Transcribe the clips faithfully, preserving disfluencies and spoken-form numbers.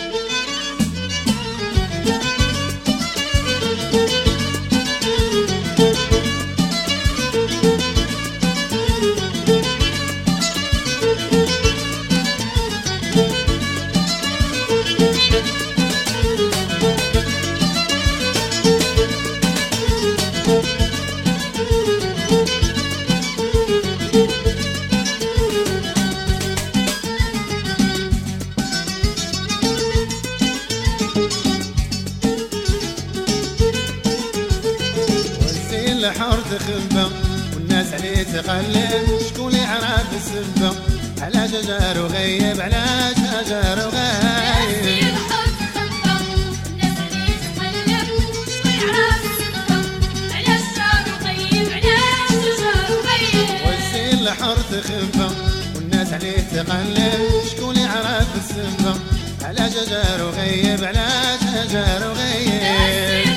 الحور تخبى والناس عليه تقلب، شكون يعرف السبة على شجر وغيب، على شجر وغيب. الحور تخبى والناس عليه تقلب، شكون يعرف السبة على شجر وغيب، على شجر وغيب. والسيل الحور تخبى والناس عليه تقلب، شكون يعرف السبة على شجر وغيب، على شجر وغيب.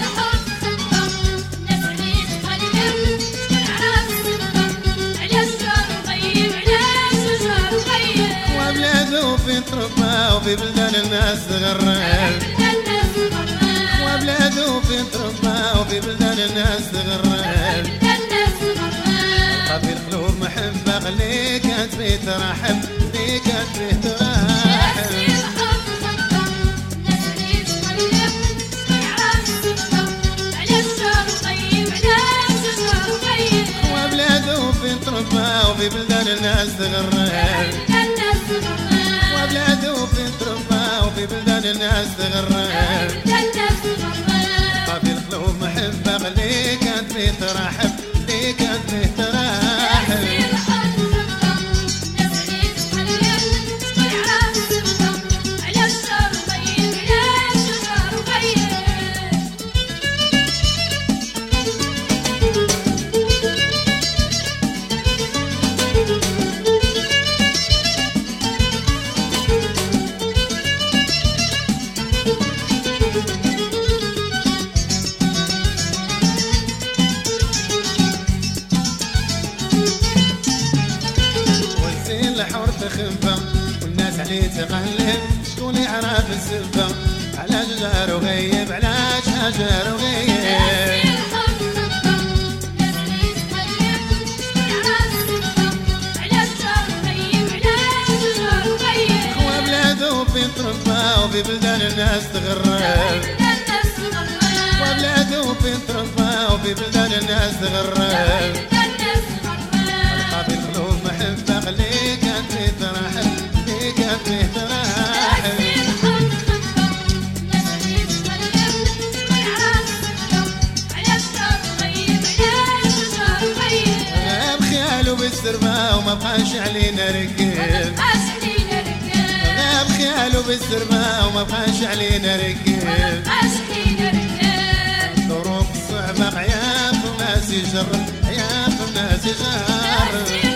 وفي تربى وفي بلدان الناس تغرب، وبلاده في تربى وفي بلدان الناس تغرب. قبل قلوب محبة خليك كانت فيه ترحب، خليك كانت فيه ترحب. وبلاده في تربى وفي بلدان الناس تغرب، وبلاده في تربى وفي بلدان الناس تغرب. قافي القلوب محبة خليك كانت فيه ترحب، خليك كانت فيه ترحب. الحور تخبى والناس عليه تقلب، شكون يعرف السبة على شجر وغيب، على شجر وغيب. وبلاده في تربى وفي بلدان الناس تغرب، وبلاده في تربى وفي بلدان الناس تغرب. قافي القلوب محبة خليك كانت فيه ترحب، خليك كانت فيه ترحب. غاب خياله بالسربة وما بقاش علينا ركب، غاب خياله بالسربة وما بقاش علينا ركب. الظروف الصعبة غياب وناس يجرب، غياب وناس يجرب.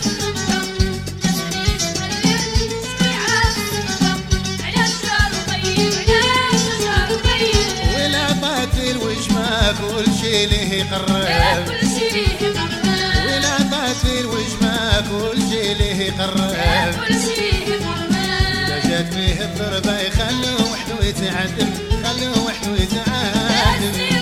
كل شي ليه يقرب، ولا تاثير وجمع كل شي ليه يقرب. إذا جات فيه الضربة يخلوه وحده يتعدل، خلوه وحده يتعدل.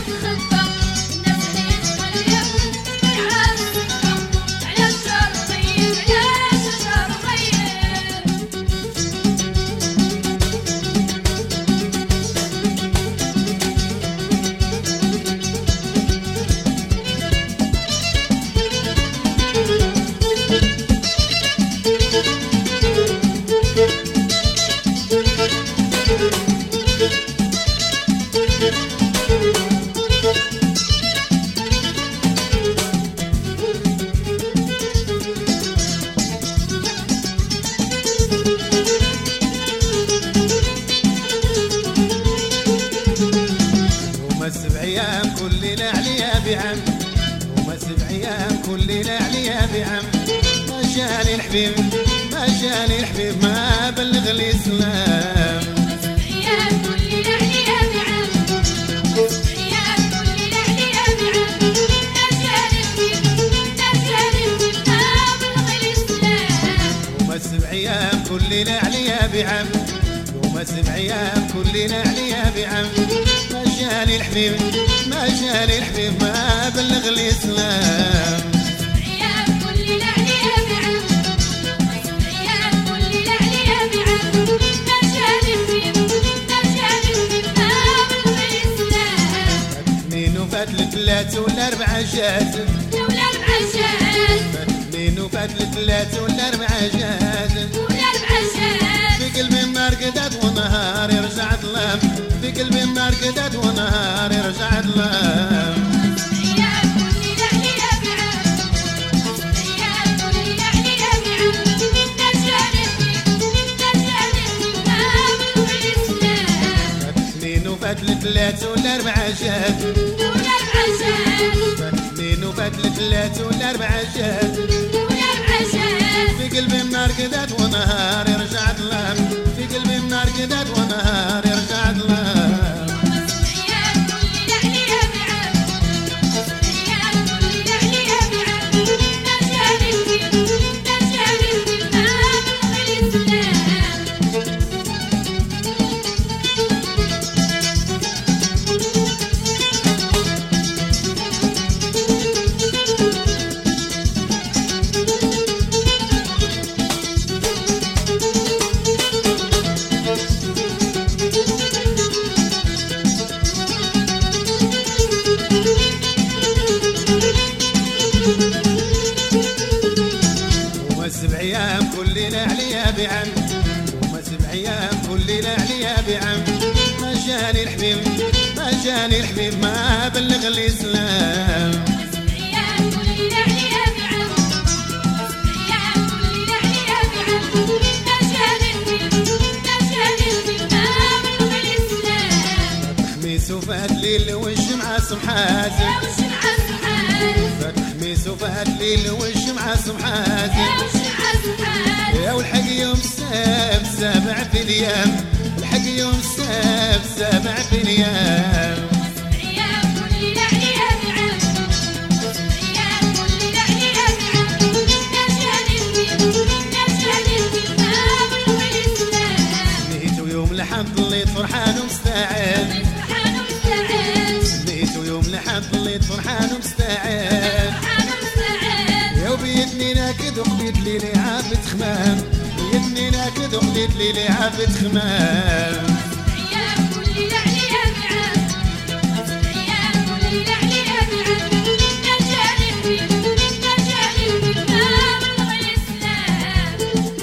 أيام كل ليلة عليا بعم، وما سبع أيام كل ليلة عليا بعم. ما جاني الحبيب ما جاني الحبيب ما بلغ الإسلام. وما سبع أيام كل ليلة عليا بعم، وما سبع أيام كل ليلة عليا بعم. ما جاني الحبيب ما جاني الحبيب ما بلغ الإسلام. وما سبع أيام كل ليلة عليا بعم، وما سبع سبع ايام كلنا عليا بعم ما جاني الحبيب ما جاني الحبيب ما بلغ الاسلام أيام كلنا عليها بعم أيام كلنا عليها بعم ما جاني الحبيب ما جاني الحبيب ما بلغ الإسلام اثنين وفات الثلاث والأربعة جات والأربعة جات اثنين وفات الثلاث والأربعة جات والأربعة جات في قلبي النار قدت ونهار يرجع ظلام في قلبي النار قدت ونهار يرجع ظلام أيام كلنا عليها بعم أيام كلنا عليها بعم ما جاني الحبيب ما جاني الحبيب ما بلغ الإسلام اثنين وفات الثلاث والأربعة جات والأربعة جات اثنين وفات الثلاث والأربعة جات والأربعة جات في قلبي النار قدت ونهار يرجع ظلام في قلبي النار قدت ونهار يرجع ظلام أيام كلنا عليها بعم أيام كلنا عليها بعم ما جاني الحبيب ما جاني الحبيب ما بلغ الإسلام وما سبع ايام كلنا عليا بعم وما سبع ايام كلنا عليا بعم ما جاني الحبيب ما جاني الحبيب ما بلغ الاسلام أيام كلنا عليها بعم أيام كلنا عليها بعم ما جاني الحبيب ما جاني الحبيب ما بلغ الإسلام خميس وفات ليل والجمعة صبحات يا وشمعة سبحان فات خميس وفات ليل والجمعة صبحات يا وشمعة سبحان يا والحق يوم السبت سابع في الايام الحق يوم السبت سابع في الايام أيام كلنا عليها بعم أيام كلنا عليها بعم ما جاني الحبيب ما جاني الحبيب ما بلغ الإسلام نهيتو يوم لحد ضليت فرحان ومستعد سبحان ومستعان نهيتو يوم لحد ضليت فرحان ومستعد سبحان ومستعان يا وبيدني ناكد وخليت لي لعابة خمام بيدني ناكد وخليت لي لعابة خمام أيام كلنا عليها بعم أيام كلنا عليها بعم ما جاني الحبيب ما جاني الحبيب ما بلغ الإسلام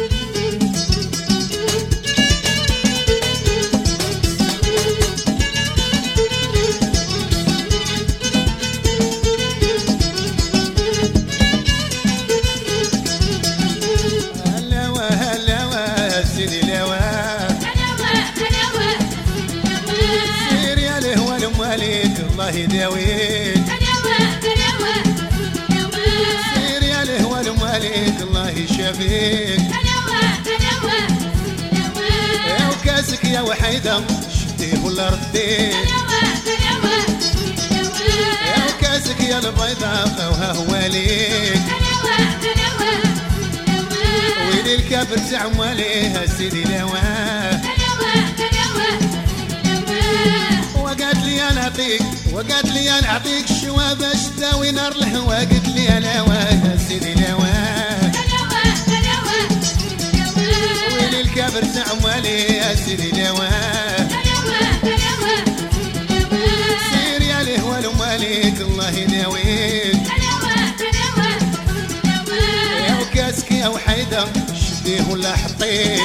هلا وهلا وسيدي لوا هلاوة هلاوة هلاوة سير يا لهوى المواليك الله يداويك هلاوة هلاوة هلاوة سير يا لهوى المواليك الله يشافيك هلاوة هلاوة يا هلاوة وكاسك يا وحيدة شديه ولا رديه هلاوة هلاوة يا هلاوة وكاسك يا البيضة قوها هو ليك هلاوة هلاوة هلاوة ويلي الكافر تعماليه سيدي لوا هلاوة هلاوة هلاوة وقالت لي انا اعطيك وقالت لي انا اعطيك الشوا باش تداوي نار الهوا قلت لي انا واه سيدي لوا هلاوة هلاوة هلاوة ويلي الكافر تعماليه سيدي لوا هلاوة هلاوة هلاوة سير يا لهوى المالك الله يداويك هلاوة هلاوة هلاوة يا وكاسك يا وحيدة شديه ولا حطيه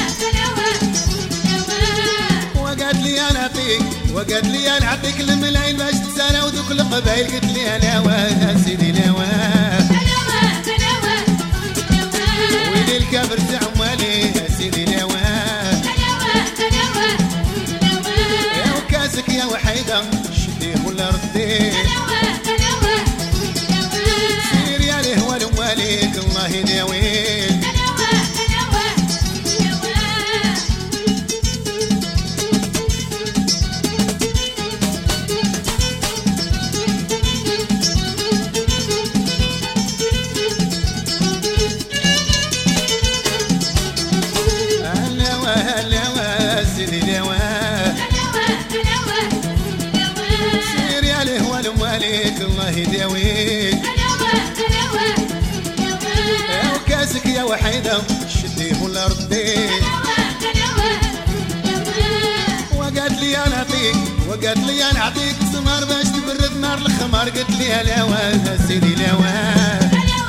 وقالت لي انا اعطيك وقالت لي انا اعطيك الملايين باش تسالى وذوك القبايل قلت لي انا واه سيدي لوا ويلي الكافر تعمالي سيدي لوا يا وكاسك يا وحيدة شديه ولا رديه سير يا لهوى المواليك الله يداويك يداويك. وكاسك يا وحيدة شديه ولا رديه. وقالت لي انا اعطيك وقالت لي انا اعطيك سمار باش تبرد نار الخمار. قلت لي الهوا سيدي الهوا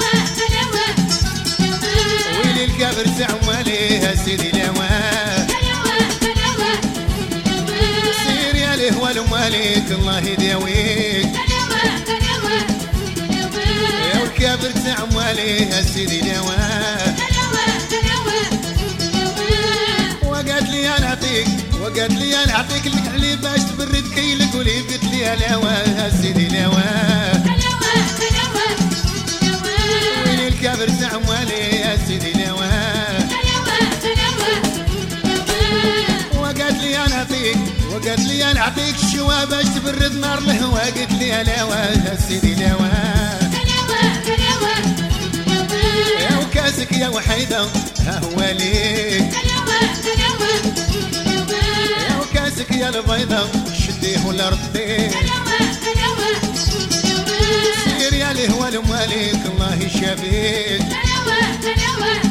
ويلي الكافر تعمالي سيدي الهوا. سير يا الهوا لمالك الله يداويك. يا الكافر تعمالي سيدي الهوا. وقالت لي انا اعطيك وقالت لي انا اعطيك الكحلي باش تبرد كيلك وليب. قلت لي الهوا سيدي الهوا ويلي الكافر تعمالي يا سيدي الهوا. وقالت لي انا اعطيك وقالت لي انا اعطيك الشوا باش تبرد نار الهوا. قلت لي الهوا يا سيدي الهوا. يا وكاسك يا وحيدة ها هو ليك. يا وكاسك يا البيضة شديه ولا رديه. سير يا الهوا لمالك الله يشافيك.